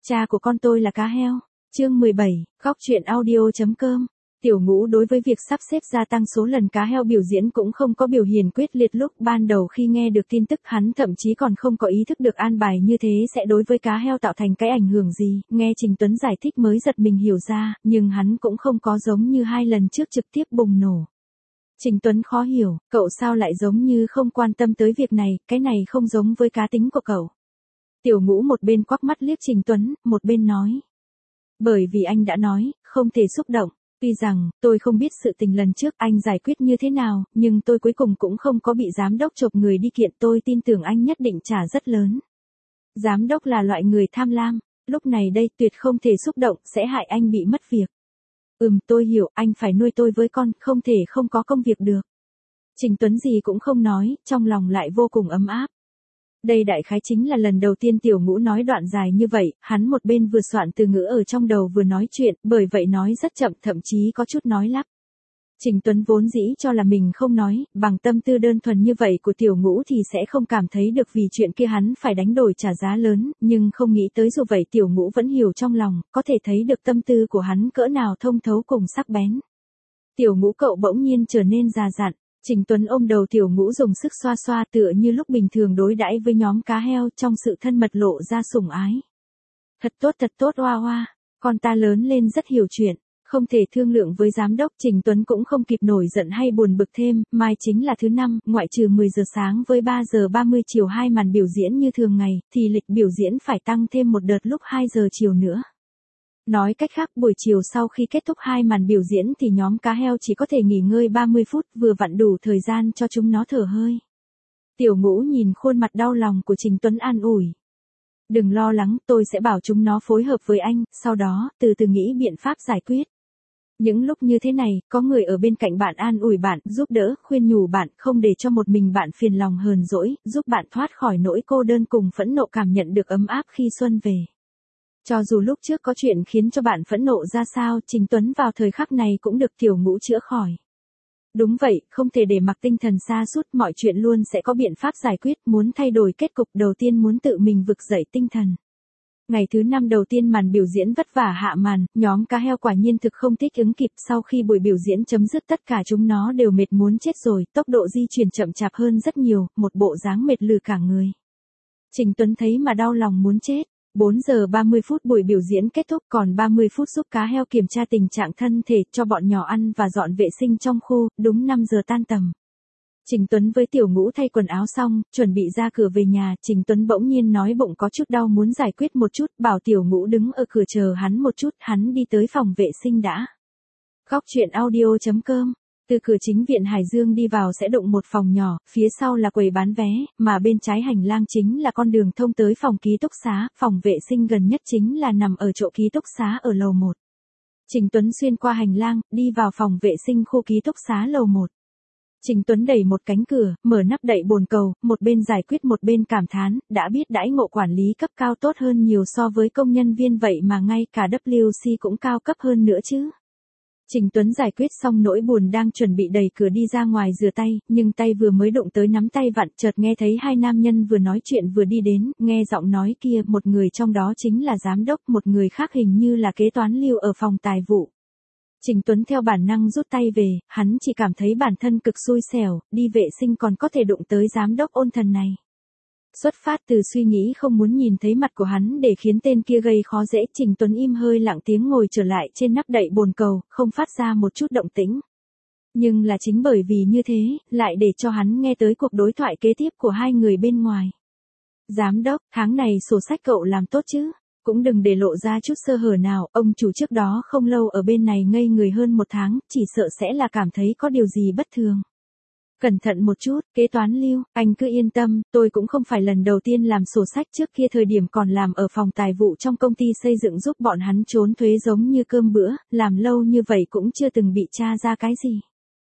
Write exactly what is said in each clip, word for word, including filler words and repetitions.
Cha của con tôi là cá heo. Chương mười bảy, góc truyện audio.com. Tiểu Ngũ đối với việc sắp xếp gia tăng số lần cá heo biểu diễn cũng không có biểu hiện quyết liệt. Lúc ban đầu khi nghe được tin tức, hắn thậm chí còn không có ý thức được an bài như thế sẽ đối với cá heo tạo thành cái ảnh hưởng gì. Nghe Trình Tuấn giải thích mới giật mình hiểu ra, nhưng hắn cũng không có giống như hai lần trước trực tiếp bùng nổ. Trình Tuấn khó hiểu, cậu sao lại giống như không quan tâm tới việc này, cái này không giống với cá tính của cậu. Tiểu Ngũ một bên quắc mắt liếc Trình Tuấn, một bên nói. Bởi vì anh đã nói, không thể xúc động. Tuy rằng, tôi không biết sự tình lần trước anh giải quyết như thế nào, nhưng tôi cuối cùng cũng không có bị giám đốc chộp người đi kiện, tôi tin tưởng anh nhất định trả rất lớn. Giám đốc là loại người tham lam, lúc này đây tuyệt không thể xúc động, sẽ hại anh bị mất việc. Ừm, tôi hiểu, anh phải nuôi tôi với con, không thể không có công việc được. Trình Tuấn gì cũng không nói, trong lòng lại vô cùng ấm áp. Đây đại khái chính là lần đầu tiên Tiểu Ngũ nói đoạn dài như vậy, hắn một bên vừa soạn từ ngữ ở trong đầu vừa nói chuyện, bởi vậy nói rất chậm, thậm chí có chút nói lắp. Trình Tuấn vốn dĩ cho là mình không nói, bằng tâm tư đơn thuần như vậy của Tiểu Ngũ thì sẽ không cảm thấy được vì chuyện kia hắn phải đánh đổi trả giá lớn, nhưng không nghĩ tới dù vậy Tiểu Ngũ vẫn hiểu trong lòng, có thể thấy được tâm tư của hắn cỡ nào thông thấu cùng sắc bén. Tiểu Ngũ cậu bỗng nhiên trở nên già dặn. Trình Tuấn ôm đầu Tiểu Ngũ dùng sức xoa xoa tựa như lúc bình thường đối đãi với nhóm cá heo, trong sự thân mật lộ ra sủng ái. Thật tốt thật tốt oa oa, con ta lớn lên rất hiểu chuyện, không thể thương lượng với giám đốc. Trình Tuấn cũng không kịp nổi giận hay buồn bực thêm, mai chính là thứ năm, ngoại trừ mười giờ sáng với ba giờ ba mươi chiều hai màn biểu diễn như thường ngày, thì lịch biểu diễn phải tăng thêm một đợt lúc hai giờ chiều nữa. Nói cách khác, buổi chiều sau khi kết thúc hai màn biểu diễn thì nhóm cá heo chỉ có thể nghỉ ngơi ba mươi phút, vừa vặn đủ thời gian cho chúng nó thở hơi. Tiểu Ngũ nhìn khuôn mặt đau lòng của Trình Tuấn an ủi. Đừng lo lắng, tôi sẽ bảo chúng nó phối hợp với anh, sau đó, từ từ nghĩ biện pháp giải quyết. Những lúc như thế này, có người ở bên cạnh bạn an ủi bạn, giúp đỡ, khuyên nhủ bạn, không để cho một mình bạn phiền lòng hờn dỗi, giúp bạn thoát khỏi nỗi cô đơn cùng phẫn nộ, cảm nhận được ấm áp khi xuân về. Cho dù lúc trước có chuyện khiến cho bạn phẫn nộ ra sao, Trình Tuấn vào thời khắc này cũng được Tiểu Ngũ chữa khỏi. Đúng vậy, không thể để mặc tinh thần sa sút, mọi chuyện luôn sẽ có biện pháp giải quyết, muốn thay đổi kết cục đầu tiên muốn tự mình vực dậy tinh thần. Ngày thứ năm đầu tiên màn biểu diễn vất vả hạ màn, nhóm cá heo quả nhiên thực không thích ứng kịp, sau khi buổi biểu diễn chấm dứt tất cả chúng nó đều mệt muốn chết rồi, tốc độ di chuyển chậm chạp hơn rất nhiều, một bộ dáng mệt lử cả người. Trình Tuấn thấy mà đau lòng muốn chết. bốn giờ ba mươi phút buổi biểu diễn kết thúc, còn ba mươi phút giúp cá heo kiểm tra tình trạng thân thể, cho bọn nhỏ ăn và dọn vệ sinh trong khu, đúng năm giờ tan tầm. Trình Tuấn với Tiểu Ngũ thay quần áo xong, chuẩn bị ra cửa về nhà, Trình Tuấn bỗng nhiên nói bụng có chút đau muốn giải quyết một chút, bảo Tiểu Ngũ đứng ở cửa chờ hắn một chút, hắn đi tới phòng vệ sinh đã. Góc truyện audio.com. Từ cửa chính viện Hải Dương đi vào sẽ đụng một phòng nhỏ, phía sau là quầy bán vé, mà bên trái hành lang chính là con đường thông tới phòng ký túc xá, phòng vệ sinh gần nhất chính là nằm ở chỗ ký túc xá ở lầu một. Trình Tuấn xuyên qua hành lang, đi vào phòng vệ sinh khu ký túc xá lầu một. Trình Tuấn đẩy một cánh cửa, mở nắp đậy bồn cầu, một bên giải quyết một bên cảm thán, đã biết đãi ngộ quản lý cấp cao tốt hơn nhiều so với công nhân viên vậy mà ngay cả W C cũng cao cấp hơn nữa chứ. Trình Tuấn giải quyết xong nỗi buồn đang chuẩn bị đẩy cửa đi ra ngoài rửa tay, nhưng tay vừa mới đụng tới nắm tay vặn, chợt nghe thấy hai nam nhân vừa nói chuyện vừa đi đến, nghe giọng nói kia, một người trong đó chính là giám đốc, một người khác hình như là kế toán Lưu ở phòng tài vụ. Trình Tuấn theo bản năng rút tay về, hắn chỉ cảm thấy bản thân cực xui xẻo, đi vệ sinh còn có thể đụng tới giám đốc ôn thần này. Xuất phát từ suy nghĩ không muốn nhìn thấy mặt của hắn để khiến tên kia gây khó dễ, Trình Tuấn im hơi lặng tiếng ngồi trở lại trên nắp đậy bồn cầu, không phát ra một chút động tĩnh. Nhưng là chính bởi vì như thế, lại để cho hắn nghe tới cuộc đối thoại kế tiếp của hai người bên ngoài. Giám đốc, tháng này sổ sách cậu làm tốt chứ? Cũng đừng để lộ ra chút sơ hở nào, ông chủ trước đó không lâu ở bên này ngây người hơn một tháng, chỉ sợ sẽ là cảm thấy có điều gì bất thường. Cẩn thận một chút, kế toán Lưu, anh cứ yên tâm, tôi cũng không phải lần đầu tiên làm sổ sách, trước kia thời điểm còn làm ở phòng tài vụ trong công ty xây dựng giúp bọn hắn trốn thuế giống như cơm bữa, làm lâu như vậy cũng chưa từng bị tra ra cái gì.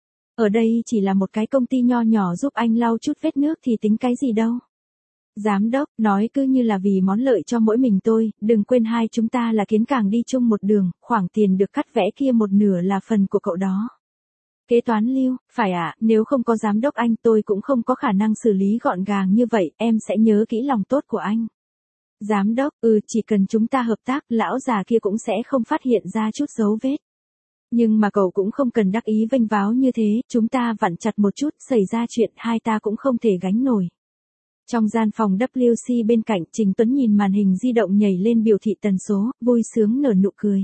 Ở đây chỉ là một cái công ty nho nhỏ giúp anh lau chút vết nước thì tính cái gì đâu. Giám đốc, nói cứ như là vì món lợi cho mỗi mình tôi, đừng quên hai chúng ta là kiến càng đi chung một đường, khoảng tiền được cắt vẽ kia một nửa là phần của cậu đó. Kế toán Lưu, phải ạ, à, nếu không có giám đốc anh tôi cũng không có khả năng xử lý gọn gàng như vậy, em sẽ nhớ kỹ lòng tốt của anh. Giám đốc, ừ, chỉ cần chúng ta hợp tác, lão già kia cũng sẽ không phát hiện ra chút dấu vết. Nhưng mà cậu cũng không cần đắc ý vênh váo như thế, chúng ta vặn chặt một chút, xảy ra chuyện hai ta cũng không thể gánh nổi. Trong gian phòng W C bên cạnh, Trình Tuấn nhìn màn hình di động nhảy lên biểu thị tần số, vui sướng nở nụ cười.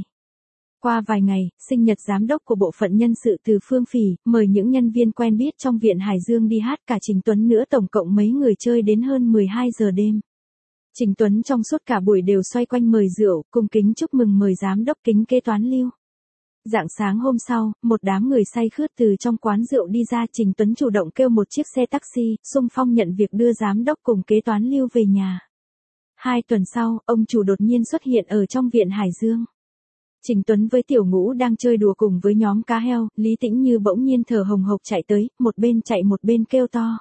Qua vài ngày, sinh nhật giám đốc của bộ phận nhân sự từ Phương Phỉ, mời những nhân viên quen biết trong viện Hải Dương đi hát, cả Trình Tuấn nữa, tổng cộng mấy người chơi đến hơn mười hai giờ đêm. Trình Tuấn trong suốt cả buổi đều xoay quanh mời rượu, cung kính chúc mừng mời giám đốc kính kế toán Lưu. Rạng sáng hôm sau, một đám người say khướt từ trong quán rượu đi ra, Trình Tuấn chủ động kêu một chiếc xe taxi, xung phong nhận việc đưa giám đốc cùng kế toán Lưu về nhà. Hai tuần sau, ông chủ đột nhiên xuất hiện ở trong viện Hải Dương. Trình Tuấn với Tiểu Ngũ đang chơi đùa cùng với nhóm cá heo, Lý Tĩnh Như bỗng nhiên thở hồng hộc chạy tới, một bên chạy một bên kêu to.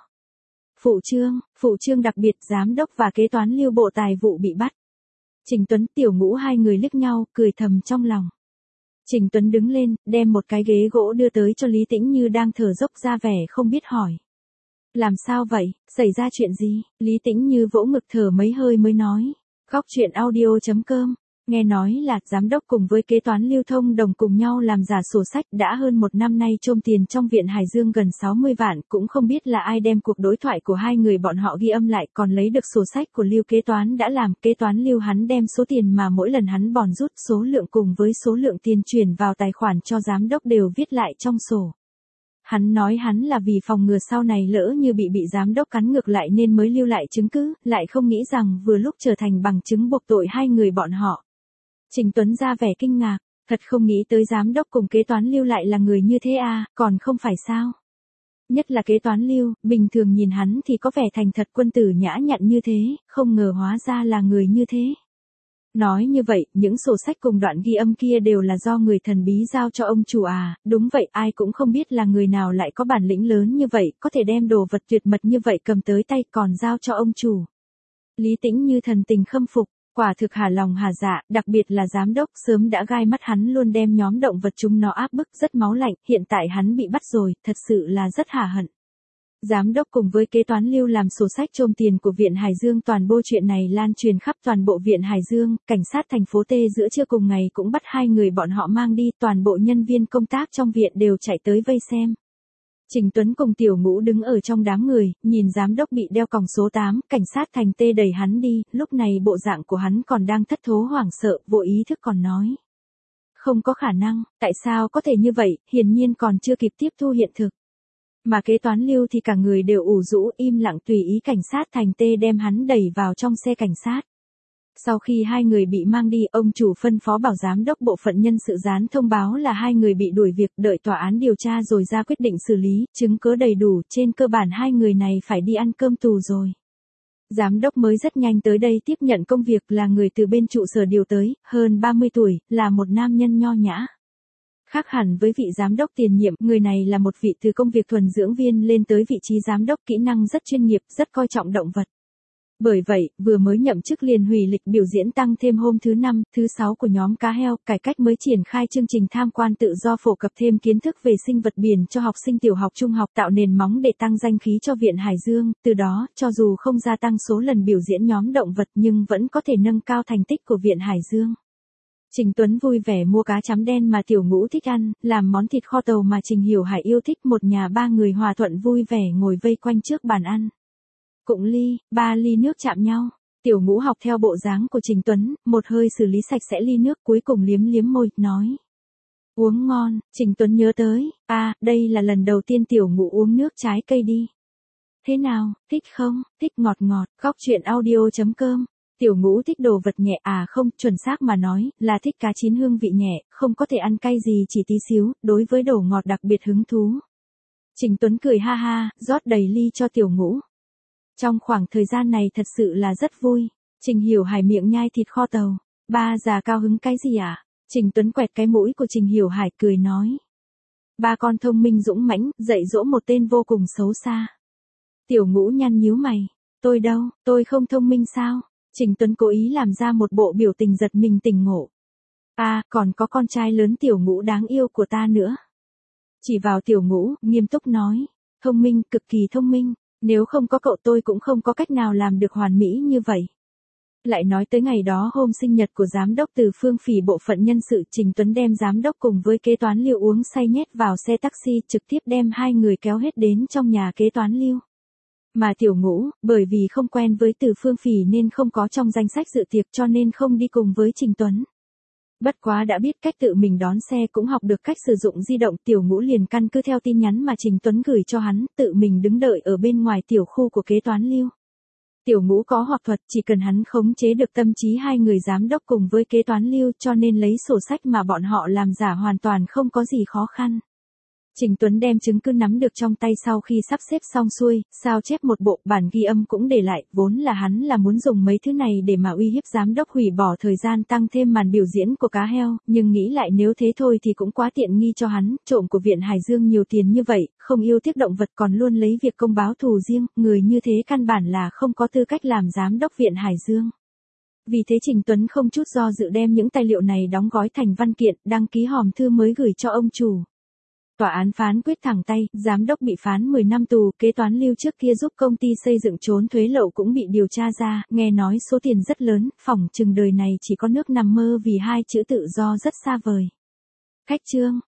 Phụ trương, phụ trương đặc biệt, giám đốc và kế toán Lưu bộ tài vụ bị bắt. Trình Tuấn, Tiểu Ngũ hai người liếc nhau, cười thầm trong lòng. Trình Tuấn đứng lên, đem một cái ghế gỗ đưa tới cho Lý Tĩnh Như đang thở dốc ra vẻ không biết hỏi. Làm sao vậy, xảy ra chuyện gì? Lý Tĩnh Như vỗ ngực thở mấy hơi mới nói. Góc chuyện audio chấm com, nghe nói là giám đốc cùng với kế toán Lưu thông đồng cùng nhau làm giả sổ sách, đã hơn một năm nay trôm tiền trong viện Hải Dương gần sáu mươi vạn, cũng không biết là ai đem cuộc đối thoại của hai người bọn họ ghi âm lại, còn lấy được sổ sách của Lưu kế toán đã làm, kế toán Lưu hắn đem số tiền mà mỗi lần hắn bòn rút, số lượng cùng với số lượng tiền chuyển vào tài khoản cho giám đốc đều viết lại trong sổ. Hắn nói hắn là vì phòng ngừa sau này lỡ như bị bị giám đốc cắn ngược lại nên mới lưu lại chứng cứ, lại không nghĩ rằng vừa lúc trở thành bằng chứng buộc tội hai người bọn họ. Trình Tuấn ra vẻ kinh ngạc, thật không nghĩ tới giám đốc cùng kế toán Lưu lại là người như thế à, còn không phải sao. Nhất là kế toán Lưu, bình thường nhìn hắn thì có vẻ thành thật quân tử nhã nhặn như thế, không ngờ hóa ra là người như thế. Nói như vậy, những sổ sách cùng đoạn ghi âm kia đều là do người thần bí giao cho ông chủ à, đúng vậy, ai cũng không biết là người nào lại có bản lĩnh lớn như vậy, có thể đem đồ vật tuyệt mật như vậy cầm tới tay còn giao cho ông chủ. Lý Tĩnh Như thần tình khâm phục. Quả thực hà lòng hà dạ, đặc biệt là giám đốc sớm đã gai mắt hắn luôn đem nhóm động vật chúng nó áp bức rất máu lạnh, hiện tại hắn bị bắt rồi, thật sự là rất hả hận. Giám đốc cùng với kế toán Lưu làm sổ sách trôm tiền của viện Hải Dương, toàn bộ chuyện này lan truyền khắp toàn bộ viện Hải Dương, cảnh sát thành phố T giữa trưa cùng ngày cũng bắt hai người bọn họ mang đi, toàn bộ nhân viên công tác trong viện đều chạy tới vây xem. Trình Tuấn cùng Tiểu Ngũ đứng ở trong đám người, nhìn giám đốc bị đeo còng số tám, cảnh sát thành T đẩy hắn đi, lúc này bộ dạng của hắn còn đang thất thố hoảng sợ, vô ý thức còn nói. Không có khả năng, tại sao có thể như vậy, hiển nhiên còn chưa kịp tiếp thu hiện thực. Mà kế toán Lưu thì cả người đều ủ rũ im lặng tùy ý cảnh sát thành T đem hắn đẩy vào trong xe cảnh sát. Sau khi hai người bị mang đi, ông chủ phân phó bảo giám đốc bộ phận nhân sự dán thông báo là hai người bị đuổi việc, đợi tòa án điều tra rồi ra quyết định xử lý, chứng cứ đầy đủ, trên cơ bản hai người này phải đi ăn cơm tù rồi. Giám đốc mới rất nhanh tới đây tiếp nhận công việc, là người từ bên trụ sở điều tới, hơn ba mươi tuổi, là một nam nhân nho nhã. Khác hẳn với vị giám đốc tiền nhiệm, người này là một vị từ công việc thuần dưỡng viên lên tới vị trí giám đốc, kỹ năng rất chuyên nghiệp, rất coi trọng động vật. Bởi vậy, vừa mới nhậm chức liền hủy lịch biểu diễn tăng thêm hôm thứ năm, thứ sáu của nhóm cá heo, cải cách mới triển khai chương trình tham quan tự do phổ cập thêm kiến thức về sinh vật biển cho học sinh tiểu học trung học, tạo nền móng để tăng danh khí cho viện Hải Dương, từ đó, cho dù không gia tăng số lần biểu diễn nhóm động vật nhưng vẫn có thể nâng cao thành tích của viện Hải Dương. Trình Tuấn vui vẻ mua cá chấm đen mà Tiểu Ngũ thích ăn, làm món thịt kho tàu mà Trình Hiểu Hải yêu thích, một nhà ba người hòa thuận vui vẻ ngồi vây quanh trước bàn ăn. Cụng ly, ba ly nước chạm nhau. Tiểu Ngũ học theo bộ dáng của Trình Tuấn, một hơi xử lý sạch sẽ ly nước, cuối cùng liếm liếm môi, nói. Uống ngon, Trình Tuấn nhớ tới, à, đây là lần đầu tiên Tiểu Ngũ uống nước trái cây đi. Thế nào, thích không, thích ngọt ngọt, góc chuyện audio chấm com. Tiểu Ngũ thích đồ vật nhẹ à không, chuẩn xác mà nói, là thích cá chín hương vị nhẹ, không có thể ăn cay gì chỉ tí xíu, đối với đồ ngọt đặc biệt hứng thú. Trình Tuấn cười ha ha, rót đầy ly cho Tiểu Ngũ. Trong khoảng thời gian này thật sự là rất vui. Trình Hiểu Hải miệng nhai thịt kho tàu. Ba già cao hứng cái gì à? Trình Tuấn quẹt cái mũi của Trình Hiểu Hải cười nói. Ba con thông minh dũng mãnh, dạy dỗ một tên vô cùng xấu xa. Tiểu Ngũ nhăn nhíu mày. Tôi đâu, tôi không thông minh sao? Trình Tuấn cố ý làm ra một bộ biểu tình giật mình tỉnh ngộ. À, còn có con trai lớn Tiểu Ngũ đáng yêu của ta nữa. Chỉ vào Tiểu Ngũ, nghiêm túc nói. Thông minh, cực kỳ thông minh. Nếu không có cậu tôi cũng không có cách nào làm được hoàn mỹ như vậy. Lại nói tới ngày đó hôm sinh nhật của giám đốc Từ Phương Phỉ bộ phận nhân sự, Trình Tuấn đem giám đốc cùng với kế toán Lưu uống say nhét vào xe taxi, trực tiếp đem hai người kéo hết đến trong nhà kế toán Lưu. Mà Tiểu Ngũ, bởi vì không quen với Từ Phương Phỉ nên không có trong danh sách dự tiệc cho nên không đi cùng với Trình Tuấn. Bất quá đã biết cách tự mình đón xe cũng học được cách sử dụng di động, Tiểu Ngũ liền căn cứ theo tin nhắn mà Trình Tuấn gửi cho hắn, tự mình đứng đợi ở bên ngoài tiểu khu của kế toán Lưu. Tiểu Ngũ có học thuật, chỉ cần hắn khống chế được tâm trí hai người giám đốc cùng với kế toán Lưu cho nên lấy sổ sách mà bọn họ làm giả hoàn toàn không có gì khó khăn. Trình Tuấn đem chứng cứ nắm được trong tay sau khi sắp xếp xong xuôi, sao chép một bộ, bản ghi âm cũng để lại, vốn là hắn là muốn dùng mấy thứ này để mà uy hiếp giám đốc hủy bỏ thời gian tăng thêm màn biểu diễn của cá heo, nhưng nghĩ lại nếu thế thôi thì cũng quá tiện nghi cho hắn, trộm của Viện Hải Dương nhiều tiền như vậy, không yêu tiếc động vật còn luôn lấy việc công báo thù riêng, người như thế căn bản là không có tư cách làm giám đốc Viện Hải Dương. Vì thế Trình Tuấn không chút do dự đem những tài liệu này đóng gói thành văn kiện, đăng ký hòm thư mới gửi cho ông chủ. Tòa án phán quyết thẳng tay, giám đốc bị phán mười năm tù, kế toán Lưu trước kia giúp công ty xây dựng trốn thuế lậu cũng bị điều tra ra, nghe nói số tiền rất lớn, phỏng chừng đời này chỉ có nước nằm mơ vì hai chữ tự do rất xa vời. Khách chương.